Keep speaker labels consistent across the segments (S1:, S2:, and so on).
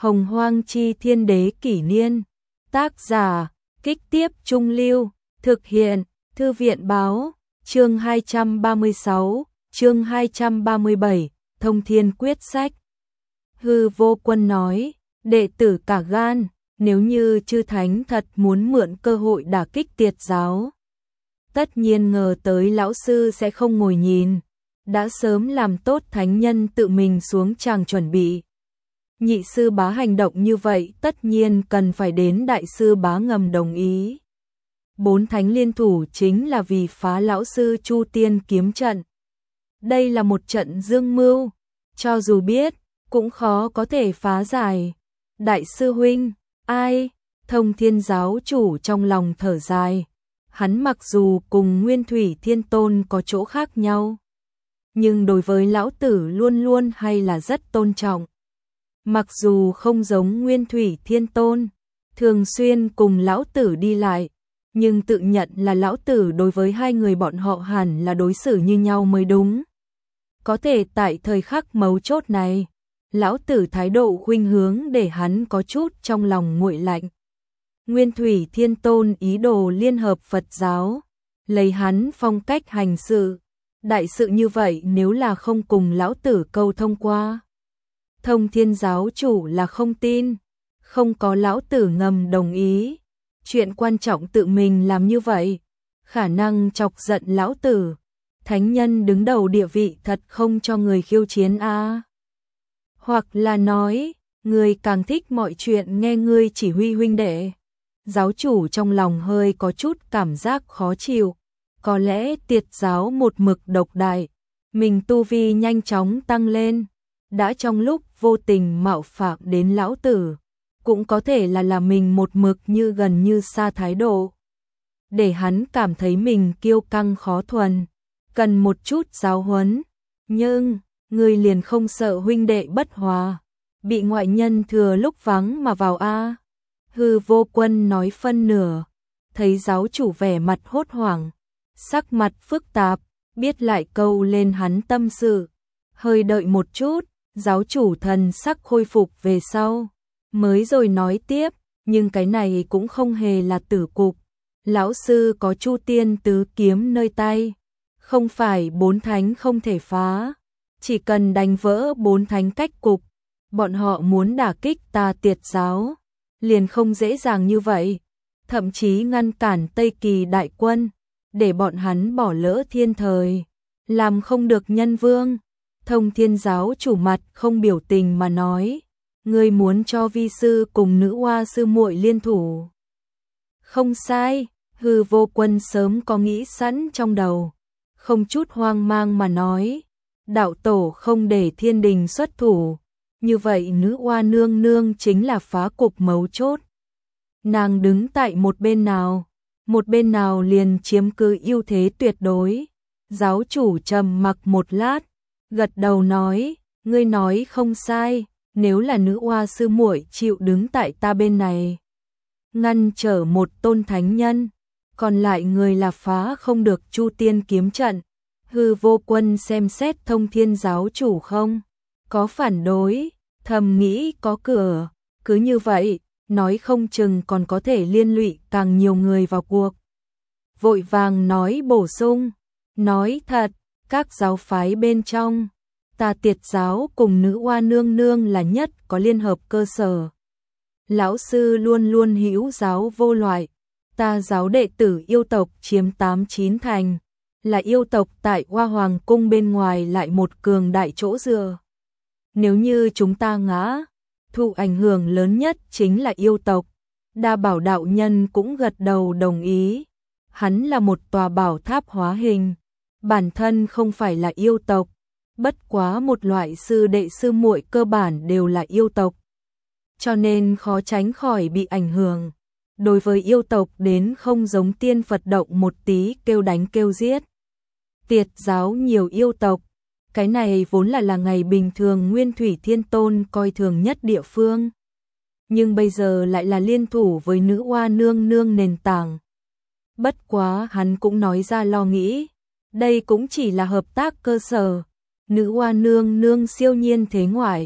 S1: Hồng Hoang Chi Thiên Đế Kỷ Niên. Tác giả, Kích Tiếp Trung Lưu. Thực hiện, Thư viện Báo. Chương 236, chương 237, Thông Thiên Quyết Sách. Hư Vô Quân nói, đệ tử cả gan, nếu như chư thánh thật muốn mượn cơ hội đả kích Tiệt giáo, tất nhiên ngờ tới lão sư sẽ không ngồi nhìn, đã sớm làm tốt thánh nhân tự mình xuống tràng chuẩn bị. Nhị sư bá hành động như vậy tất nhiên cần phải đến đại sư bá ngầm đồng ý. 4 thánh liên thủ chính là vì phá lão sư Chu Tiên kiếm trận. Đây là một trận dương mưu, cho dù biết, cũng khó có thể phá giải. Đại sư huynh, ai? Thông Thiên giáo chủ trong lòng thở dài. Hắn mặc dù cùng Nguyên Thủy Thiên Tôn có chỗ khác nhau, nhưng đối với lão tử luôn luôn hay là rất tôn trọng. Mặc dù không giống Nguyên Thủy Thiên Tôn, thường xuyên cùng lão tử đi lại, nhưng tự nhận là lão tử đối với hai người bọn họ hẳn là đối xử như nhau mới đúng. Có thể tại thời khắc mấu chốt này, lão tử thái độ khuynh hướng để hắn có chút trong lòng nguội lạnh. Nguyên Thủy Thiên Tôn ý đồ liên hợp Phật giáo, lấy hắn phong cách hành sự. Đại sự như vậy nếu là không cùng lão tử câu thông qua, Thông Thiên giáo chủ là không tin, không có lão tử ngầm đồng ý. Chuyện quan trọng tự mình làm như vậy, khả năng chọc giận lão tử. Thánh nhân đứng đầu địa vị thật không cho người khiêu chiến a. Hoặc là nói, người càng thích mọi chuyện nghe ngươi chỉ huy huynh đệ. Giáo chủ trong lòng hơi có chút cảm giác khó chịu. Có lẽ Tiệt giáo một mực độc đại, mình tu vi nhanh chóng tăng lên, đã trong lúc vô tình mạo phạm đến lão tử, cũng có thể là mình một mực như gần như xa thái độ, để hắn cảm thấy mình kiêu căng khó thuần, cần một chút giáo huấn. Nhưng người liền không sợ huynh đệ bất hòa, bị ngoại nhân thừa lúc vắng mà vào a? Hư Vô Quân nói phân nửa, thấy giáo chủ vẻ mặt hốt hoảng, sắc mặt phức tạp, biết lại câu lên hắn tâm sự. Hơi đợi một chút, giáo chủ thần sắc khôi phục về sau, mới rồi nói tiếp, nhưng cái này cũng không hề là tử cục. Lão sư có Chu Tiên tứ kiếm nơi tay, không phải 4 thánh không thể phá, chỉ cần đánh vỡ 4 thánh cách cục, bọn họ muốn đả kích ta Tiệt giáo, liền không dễ dàng như vậy, thậm chí ngăn cản Tây Kỳ đại quân, để bọn hắn bỏ lỡ thiên thời, làm không được nhân vương. Thông Thiên giáo chủ mặt không biểu tình mà nói, ngươi muốn cho vi sư cùng nữ hoa sư muội liên thủ. Không sai, Hư Vô Quân sớm có nghĩ sẵn trong đầu, không chút hoang mang mà nói, đạo tổ không để thiên đình xuất thủ, như vậy nữ hoa nương nương chính là phá cục mấu chốt. Nàng đứng tại một bên nào liền chiếm cứ ưu thế tuyệt đối. Giáo chủ trầm mặc một lát, gật đầu nói, ngươi nói không sai, nếu là nữ hoa sư muội chịu đứng tại ta bên này, ngăn trở một tôn thánh nhân, còn lại người là phá không được Chu Tiên kiếm trận. Hư Vô Quân xem xét Thông Thiên giáo chủ không có phản đối, thầm nghĩ có cửa, cứ như vậy, nói không chừng còn có thể liên lụy càng nhiều người vào cuộc. Vội vàng nói bổ sung, nói thật, các giáo phái bên trong, ta Tiệt giáo cùng nữ hoa nương nương là nhất có liên hợp cơ sở. Lão sư luôn luôn hữu giáo vô loại, ta giáo đệ tử yêu tộc chiếm 8-9 thành, là yêu tộc tại Hoa Hoàng cung bên ngoài lại một cường đại chỗ dựa. Nếu như chúng ta ngã, thụ ảnh hưởng lớn nhất chính là yêu tộc. Đa Bảo đạo nhân cũng gật đầu đồng ý. Hắn là một tòa bảo tháp hóa hình, bản thân không phải là yêu tộc, bất quá một loại sư đệ sư muội cơ bản đều là yêu tộc, cho nên khó tránh khỏi bị ảnh hưởng. Đối với yêu tộc đến không giống tiên Phật động một tí kêu đánh kêu giết. Tiệt giáo nhiều yêu tộc, cái này vốn là ngày bình thường Nguyên Thủy Thiên Tôn coi thường nhất địa phương, nhưng bây giờ lại là liên thủ với nữ hoa nương nương nền tảng. Bất quá hắn cũng nói ra lo nghĩ, đây cũng chỉ là hợp tác cơ sở, nữ hoa nương nương siêu nhiên thế ngoại,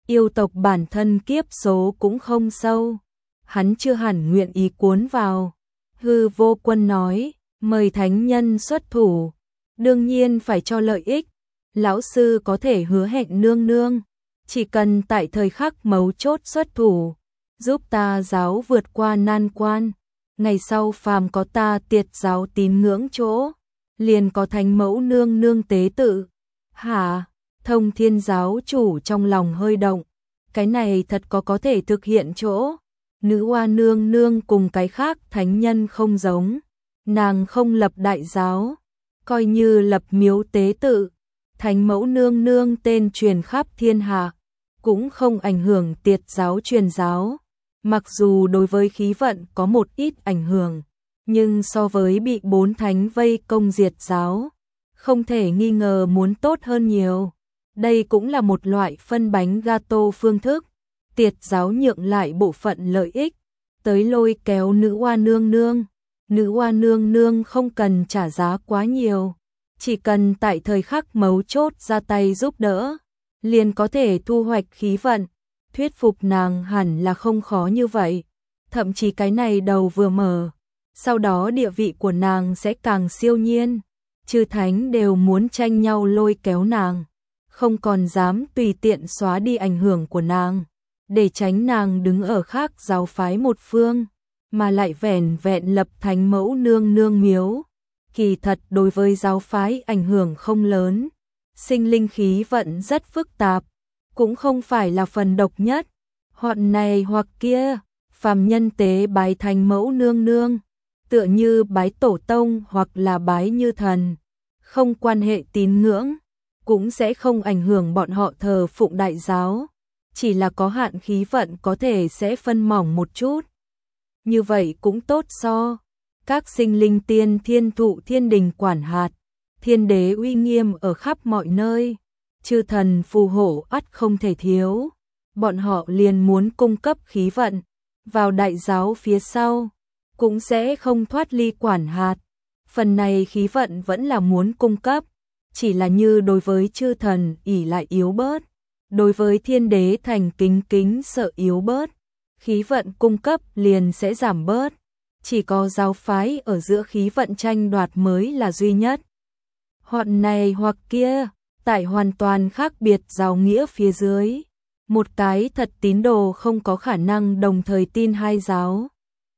S1: Yêu tộc bản thân kiếp số cũng không sâu, hắn chưa hẳn nguyện ý cuốn vào. Hư Vô Quân nói, mời thánh nhân xuất thủ, đương nhiên phải cho lợi ích. Lão sư có thể hứa hẹn nương nương, chỉ cần tại thời khắc mấu chốt xuất thủ, giúp ta giáo vượt qua nan quan. Ngày sau phàm có ta Tiệt giáo tín ngưỡng chỗ, liền có thánh mẫu nương nương tế tự. Hả? Thông Thiên giáo chủ trong lòng hơi động, cái này thật có thể thực hiện chỗ. Nữ Hoa nương nương cùng cái khác thánh nhân không giống, nàng không lập đại giáo, coi như lập miếu tế tự, thánh mẫu nương nương tên truyền khắp thiên hạ, cũng không ảnh hưởng Tiệt giáo truyền giáo. Mặc dù đối với khí vận có một ít ảnh hưởng, nhưng so với bị 4 thánh vây công diệt giáo, không thể nghi ngờ muốn tốt hơn nhiều. Đây cũng là một loại phân bánh gato phương thức, Tiệt giáo nhượng lại bộ phận lợi ích, tới lôi kéo Nữ Hoa nương nương. Nữ Hoa nương nương không cần trả giá quá nhiều, chỉ cần tại thời khắc mấu chốt ra tay giúp đỡ, liền có thể thu hoạch khí vận. Thuyết phục nàng hẳn là không khó như vậy, thậm chí cái này đầu vừa mở, sau đó địa vị của nàng sẽ càng siêu nhiên, chư thánh đều muốn tranh nhau lôi kéo nàng, không còn dám tùy tiện xóa đi ảnh hưởng của nàng, để tránh nàng đứng ở khác giáo phái một phương, mà lại vẻn vẹn lập thánh mẫu nương nương miếu. Kỳ thật đối với giáo phái ảnh hưởng không lớn, sinh linh khí vận rất phức tạp, cũng không phải là phần độc nhất, hoặc này hoặc kia, phàm nhân tế bái thánh mẫu nương nương, tựa như bái tổ tông hoặc là bái như thần, không quan hệ tín ngưỡng, cũng sẽ không ảnh hưởng bọn họ thờ phụng đại giáo, chỉ là có hạn khí vận có thể sẽ phân mỏng một chút. Như vậy cũng tốt so, các sinh linh tiên thiên thụ thiên đình quản hạt, thiên đế uy nghiêm ở khắp mọi nơi, chư thần phù hộ ắt không thể thiếu, bọn họ liền muốn cung cấp khí vận, vào đại giáo phía sau, cũng sẽ không thoát ly quản hạt, phần này khí vận vẫn là muốn cung cấp, chỉ là như đối với chư thần ỷ lại yếu bớt, đối với thiên đế thành kính kính sợ yếu bớt, khí vận cung cấp liền sẽ giảm bớt, chỉ có giáo phái ở giữa khí vận tranh đoạt mới là duy nhất. Hoặc này hoặc kia, tại hoàn toàn khác biệt giáo nghĩa phía dưới, một cái thật tín đồ không có khả năng đồng thời tin hai giáo.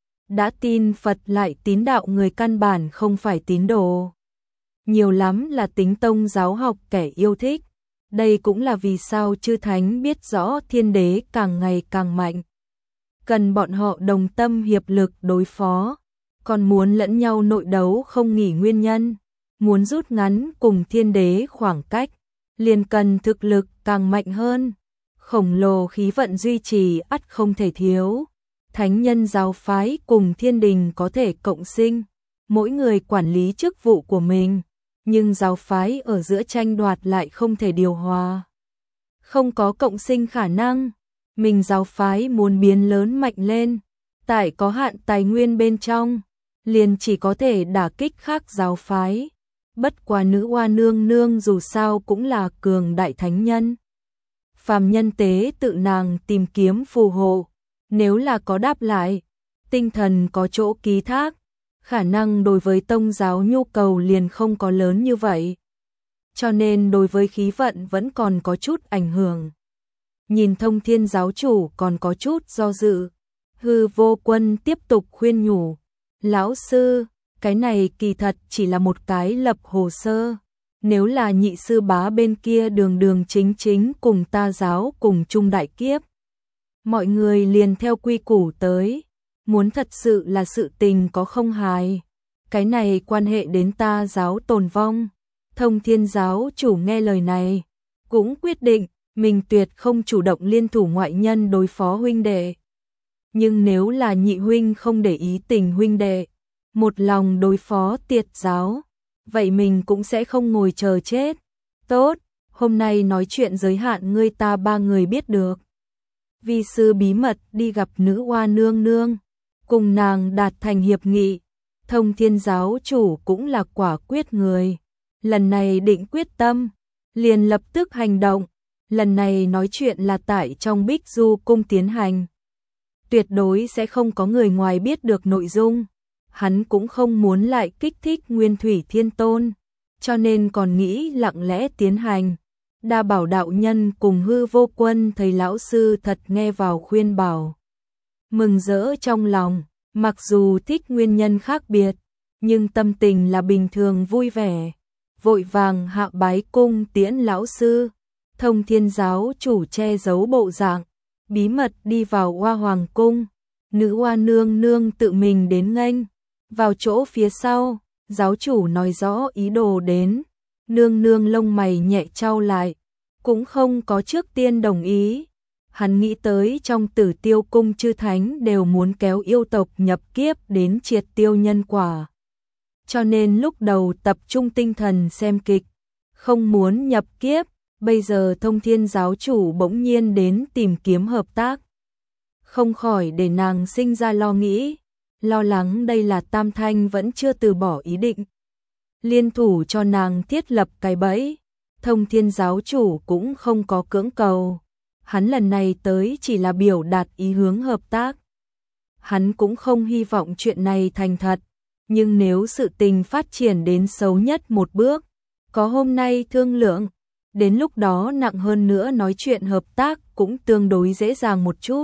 S1: Đã tin Phật lại tín đạo người căn bản không phải tín đồ. Nhiều lắm là tính tông giáo học kẻ yêu thích. Đây cũng là vì sao chư thánh biết rõ thiên đế càng ngày càng mạnh, cần bọn họ đồng tâm hiệp lực đối phó, còn muốn lẫn nhau nội đấu không nghỉ nguyên nhân, muốn rút ngắn cùng thiên đế khoảng cách, liền cần thực lực càng mạnh hơn, khổng lồ khí vận duy trì ắt không thể thiếu. Thánh nhân giáo phái cùng thiên đình có thể cộng sinh, mỗi người quản lý chức vụ của mình, nhưng giáo phái ở giữa tranh đoạt lại không thể điều hòa. Không có cộng sinh khả năng, mình giáo phái muốn biến lớn mạnh lên, tại có hạn tài nguyên bên trong, liền chỉ có thể đả kích khác giáo phái. Bất quá Nữ Hoa nương nương dù sao cũng là cường đại thánh nhân. Phàm nhân tế tự nàng tìm kiếm phù hộ, nếu là có đáp lại, tinh thần có chỗ ký thác, khả năng đối với tông giáo nhu cầu liền không có lớn như vậy. Cho nên đối với khí vận vẫn còn có chút ảnh hưởng. Nhìn Thông Thiên giáo chủ còn có chút do dự, Hư Vô Quân tiếp tục khuyên nhủ, lão sư, cái này kỳ thật chỉ là một cái lập hồ sơ, nếu là nhị sư bá bên kia đường đường chính chính cùng ta giáo cùng chung đại kiếp, mọi người liền theo quy củ tới, muốn thật sự là sự tình có không hài, cái này quan hệ đến ta giáo tồn vong. Thông Thiên giáo chủ nghe lời này, cũng quyết định mình tuyệt không chủ động liên thủ ngoại nhân đối phó huynh đệ. Nhưng nếu là nhị huynh không để ý tình huynh đệ, một lòng đối phó Tiệt giáo, vậy mình cũng sẽ không ngồi chờ chết. Tốt, hôm nay nói chuyện giới hạn ngươi ta ba người biết được. Vi sư bí mật đi gặp Nữ Hoa nương nương, cùng nàng đạt thành hiệp nghị. Thông Thiên giáo chủ cũng là quả quyết người, lần này định quyết tâm, liền lập tức hành động. lần này nói chuyện là tại trong Bích Du cung tiến hành. Tuyệt đối sẽ không có người ngoài biết được nội dung. Hắn cũng không muốn lại kích thích Nguyên Thủy Thiên Tôn, cho nên còn nghĩ lặng lẽ tiến hành. Đa Bảo đạo nhân cùng Hư Vô Quân thấy lão sư thật nghe vào khuyên bảo. Mừng rỡ trong lòng, mặc dù thích nguyên nhân khác biệt, nhưng tâm tình là bình thường vui vẻ. Vội vàng hạ bái cung tiễn lão sư. Thông Thiên giáo chủ che giấu bộ dạng, bí mật đi vào Hoa Hoàng cung. Nữ Hoa nương nương tự mình đến nghênh. Vào chỗ phía sau, giáo chủ nói rõ ý đồ đến. Nương nương lông mày nhẹ chau lại, cũng không có trước tiên đồng ý. Hắn nghĩ tới trong Tử Tiêu cung chư thánh đều muốn kéo yêu tộc nhập kiếp đến triệt tiêu nhân quả. Cho nên lúc đầu tập trung tinh thần xem kịch, không muốn nhập kiếp. Bây giờ Thông Thiên giáo chủ bỗng nhiên đến tìm kiếm hợp tác. Không khỏi để nàng sinh ra lo nghĩ, lo lắng đây là Tam Thanh vẫn chưa từ bỏ ý định. Liên thủ cho nàng thiết lập cái bẫy. Thông Thiên giáo chủ cũng không có cưỡng cầu. Hắn lần này tới chỉ là biểu đạt ý hướng hợp tác. Hắn cũng không hy vọng chuyện này thành thật. Nhưng nếu sự tình phát triển đến xấu nhất một bước, có hôm nay thương lượng, đến lúc đó nặng hơn nữa nói chuyện hợp tác cũng tương đối dễ dàng một chút.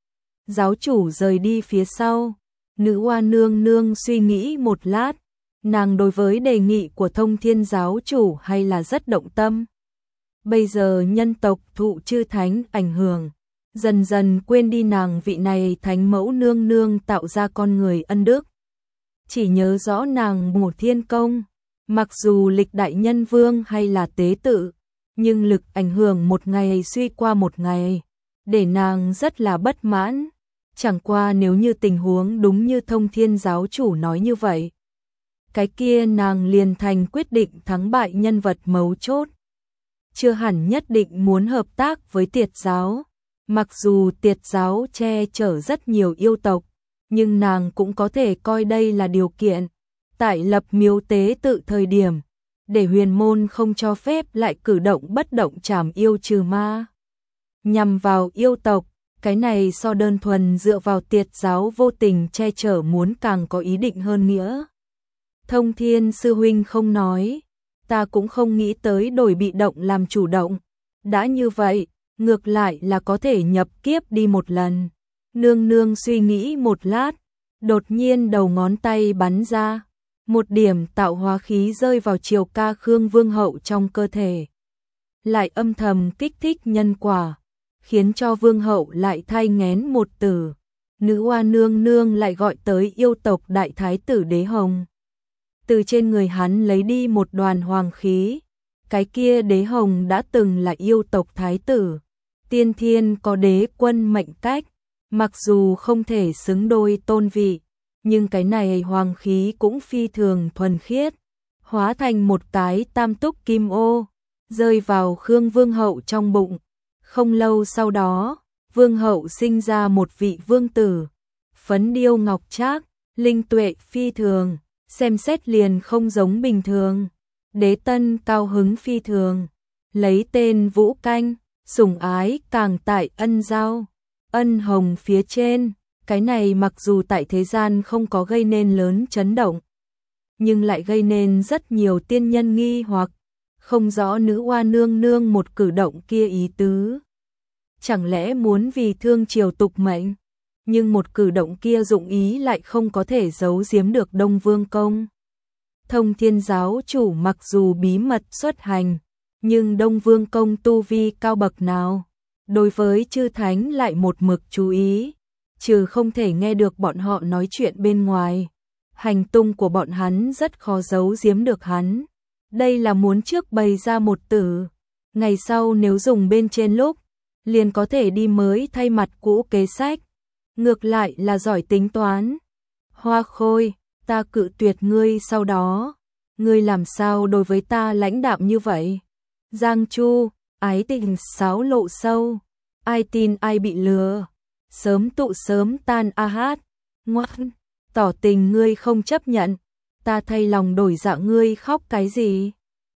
S1: Giáo chủ rời đi phía sau, Nữ Hoa nương nương suy nghĩ một lát, nàng đối với đề nghị của Thông Thiên giáo chủ hay là rất động tâm. Bây giờ nhân tộc thụ chư thánh ảnh hưởng, dần dần quên đi nàng vị này thánh mẫu nương nương tạo ra con người ân đức. Chỉ nhớ rõ nàng một thiên công, mặc dù lịch đại nhân vương hay là tế tự, nhưng lực ảnh hưởng một ngày suy qua một ngày, để nàng rất là bất mãn. Chẳng qua nếu như tình huống đúng như Thông Thiên giáo chủ nói như vậy, cái kia nàng liền thành quyết định thắng bại nhân vật mấu chốt. Chưa hẳn nhất định muốn hợp tác với Tiệt giáo, mặc dù Tiệt giáo che chở rất nhiều yêu tộc, nhưng nàng cũng có thể coi đây là điều kiện. Tại lập miếu tế tự thời điểm, để huyền môn không cho phép lại cử động bất động trảm yêu trừ ma. Nhằm vào yêu tộc, cái này so đơn thuần dựa vào Tiệt giáo vô tình che chở muốn càng có ý định hơn nghĩa. Thông Thiên sư huynh không nói, ta cũng không nghĩ tới đổi bị động làm chủ động. Đã như vậy, ngược lại là có thể nhập kiếp đi một lần. Nương nương suy nghĩ một lát, đột nhiên đầu ngón tay bắn ra. Một điểm tạo hóa khí rơi vào Triều Ca Khương Vương hậu trong cơ thể. Lại âm thầm kích thích nhân quả, khiến cho Vương hậu lại thai nghén một tử. Nữ Hoa nương nương lại gọi tới yêu tộc đại thái tử Đế Hồng. Từ trên người hắn lấy đi một đoàn hoàng khí. Cái kia Đế Hồng đã từng là yêu tộc thái tử. Tiên thiên có đế quân mệnh cách, mặc dù không thể xứng đôi tôn vị, nhưng cái này hoàng khí cũng phi thường thuần khiết, hóa thành một cái tam túc kim ô, rơi vào Khương Vương hậu trong bụng. Không lâu sau đó, Vương hậu sinh ra một vị vương tử, phấn điêu ngọc trác, linh tuệ phi thường, xem xét liền không giống bình thường. Đế Tân cao hứng phi thường, lấy tên Vũ Canh, sủng ái càng tại ân giao, ân hồng phía trên. Cái này mặc dù tại thế gian không có gây nên lớn chấn động, nhưng lại gây nên rất nhiều tiên nhân nghi hoặc, không rõ Nữ Hoa nương nương một cử động kia ý tứ. Chẳng lẽ muốn vì thương triều tục mệnh, nhưng một cử động kia dụng ý lại không có thể giấu giếm được Đông Vương Công. Thông Thiên giáo chủ mặc dù bí mật xuất hành, nhưng Đông Vương Công tu vi cao bậc nào, đối với chư thánh lại một mực chú ý. Trừ không thể nghe được bọn họ nói chuyện bên ngoài, hành tung của bọn hắn rất khó giấu giếm được hắn. Đây là muốn trước bày ra một tử, ngày sau nếu dùng bên trên lúc, liền có thể đi mới thay mặt cũ kế sách. Ngược lại là giỏi tính toán. Hoa Khôi, ta cự tuyệt ngươi sau đó, ngươi làm sao đối với ta lãnh đạm như vậy? Giang Chu, ái tình sáo lộ sâu, ai tin ai bị lừa. Sớm tụ sớm tan a hát, ngoan, tỏ tình ngươi không chấp nhận, ta thay lòng đổi dạ ngươi khóc cái gì?